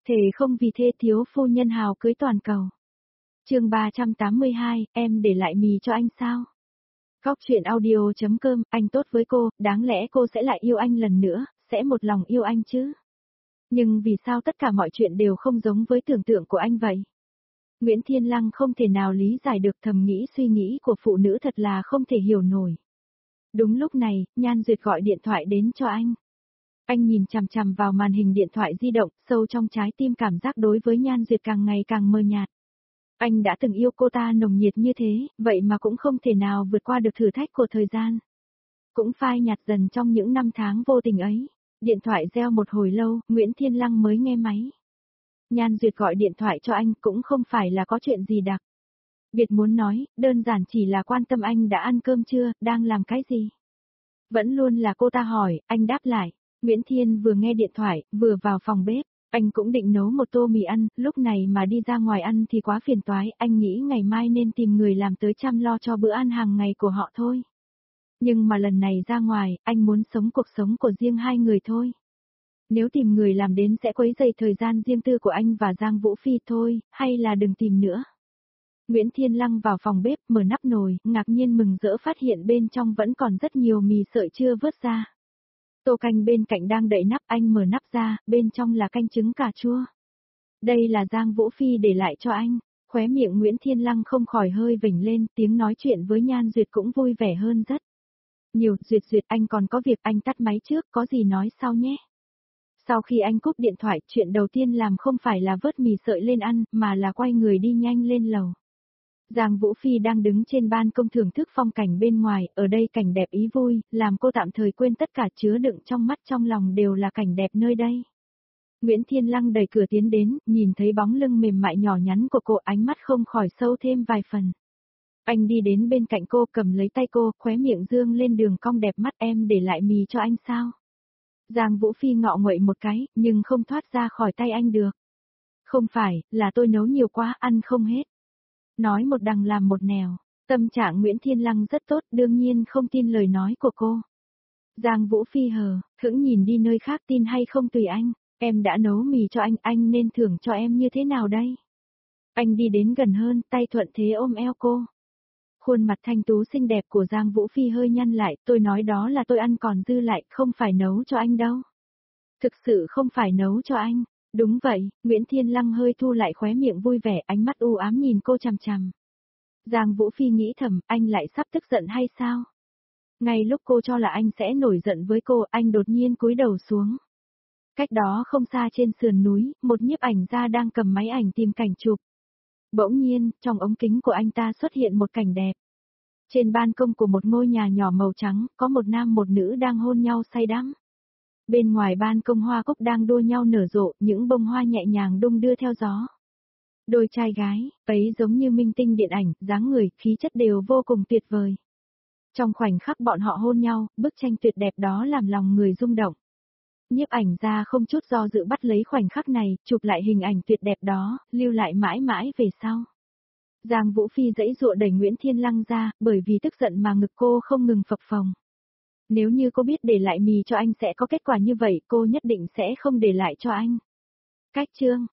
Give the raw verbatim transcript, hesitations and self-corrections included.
Thề không vì thê thiếu phu nhân hào cưới toàn cầu. Chương ba trăm tám mươi hai, em để lại mì cho anh sao? Góc truyện audio.com, anh tốt với cô, đáng lẽ cô sẽ lại yêu anh lần nữa, sẽ một lòng yêu anh chứ? Nhưng vì sao tất cả mọi chuyện đều không giống với tưởng tượng của anh vậy? Nguyễn Thiên Lăng không thể nào lý giải được thầm nghĩ suy nghĩ của phụ nữ thật là không thể hiểu nổi. Đúng lúc này, Nhan Duyệt gọi điện thoại đến cho anh. Anh nhìn chằm chằm vào màn hình điện thoại di động, sâu trong trái tim cảm giác đối với Nhan Duyệt càng ngày càng mờ nhạt. Anh đã từng yêu cô ta nồng nhiệt như thế, vậy mà cũng không thể nào vượt qua được thử thách của thời gian. Cũng phai nhạt dần trong những năm tháng vô tình ấy. Điện thoại reo một hồi lâu, Nguyễn Thiên Lăng mới nghe máy. Nhan Duyệt gọi điện thoại cho anh cũng không phải là có chuyện gì đặc biệt muốn nói, đơn giản chỉ là quan tâm anh đã ăn cơm chưa, đang làm cái gì. Vẫn luôn là cô ta hỏi, anh đáp lại. Nguyễn Thiên vừa nghe điện thoại, vừa vào phòng bếp. Anh cũng định nấu một tô mì ăn, lúc này mà đi ra ngoài ăn thì quá phiền toái, anh nghĩ ngày mai nên tìm người làm tới chăm lo cho bữa ăn hàng ngày của họ thôi. Nhưng mà lần này ra ngoài, anh muốn sống cuộc sống của riêng hai người thôi. Nếu tìm người làm đến sẽ quấy rầy thời gian riêng tư của anh và Giang Vũ Phi thôi, hay là đừng tìm nữa. Nguyễn Thiên Lăng vào phòng bếp, mở nắp nồi, ngạc nhiên mừng rỡ phát hiện bên trong vẫn còn rất nhiều mì sợi chưa vớt ra. Tô canh bên cạnh đang đậy nắp, anh mở nắp ra, bên trong là canh trứng cà chua. Đây là Giang Vũ Phi để lại cho anh. Khóe miệng Nguyễn Thiên Lăng không khỏi hơi vểnh lên, tiếng nói chuyện với Nhan Duyệt cũng vui vẻ hơn rất nhiều. Duyệt Duyệt, anh còn có việc, anh tắt máy trước, có gì nói sau nhé. Sau khi anh cúp điện thoại, chuyện đầu tiên làm không phải là vớt mì sợi lên ăn, mà là quay người đi nhanh lên lầu. Giang Vũ Phi đang đứng trên ban công thưởng thức phong cảnh bên ngoài, ở đây cảnh đẹp ý vui, làm cô tạm thời quên tất cả, chứa đựng trong mắt trong lòng đều là cảnh đẹp nơi đây. Nguyễn Thiên Lăng đẩy cửa tiến đến, nhìn thấy bóng lưng mềm mại nhỏ nhắn của cô, ánh mắt không khỏi sâu thêm vài phần. Anh đi đến bên cạnh cô, cầm lấy tay cô, khóe miệng dương lên đường cong đẹp mắt. Em để lại mì cho anh sao? Giang Vũ Phi ngọ nguậy một cái, nhưng không thoát ra khỏi tay anh được. Không phải, là tôi nấu nhiều quá, ăn không hết. Nói một đằng làm một nẻo, tâm trạng Nguyễn Thiên Lăng rất tốt, đương nhiên không tin lời nói của cô. Giang Vũ Phi hờ, hững nhìn đi nơi khác, tin hay không tùy anh, em đã nấu mì cho anh, anh nên thưởng cho em như thế nào đây? Anh đi đến gần hơn, tay thuận thế ôm eo cô. Khuôn mặt thanh tú xinh đẹp của Giang Vũ Phi hơi nhăn lại, tôi nói đó là tôi ăn còn dư lại, không phải nấu cho anh đâu. Thực sự không phải nấu cho anh. Đúng vậy, Nguyễn Thiên Lăng hơi thu lại khóe miệng vui vẻ, ánh mắt u ám nhìn cô chằm chằm. Giang Vũ Phi nghĩ thầm, anh lại sắp tức giận hay sao? Ngay lúc cô cho là anh sẽ nổi giận với cô, anh đột nhiên cúi đầu xuống. Cách đó không xa trên sườn núi, một nhiếp ảnh gia đang cầm máy ảnh tìm cảnh chụp. Bỗng nhiên, trong ống kính của anh ta xuất hiện một cảnh đẹp. Trên ban công của một ngôi nhà nhỏ màu trắng, có một nam một nữ đang hôn nhau say đắm. Bên ngoài ban công hoa cúc đang đua nhau nở rộ, những bông hoa nhẹ nhàng đung đưa theo gió. Đôi trai gái, ấy giống như minh tinh điện ảnh, dáng người, khí chất đều vô cùng tuyệt vời. Trong khoảnh khắc bọn họ hôn nhau, bức tranh tuyệt đẹp đó làm lòng người rung động. Nhiếp ảnh gia không chút do dự bắt lấy khoảnh khắc này, chụp lại hình ảnh tuyệt đẹp đó, lưu lại mãi mãi về sau. Giang Vũ Phi giãy giụa đẩy Nguyễn Thiên Lăng ra, bởi vì tức giận mà ngực cô không ngừng phập phồng. Nếu như cô biết để lại mì cho anh sẽ có kết quả như vậy, cô nhất định sẽ không để lại cho anh. Cách chương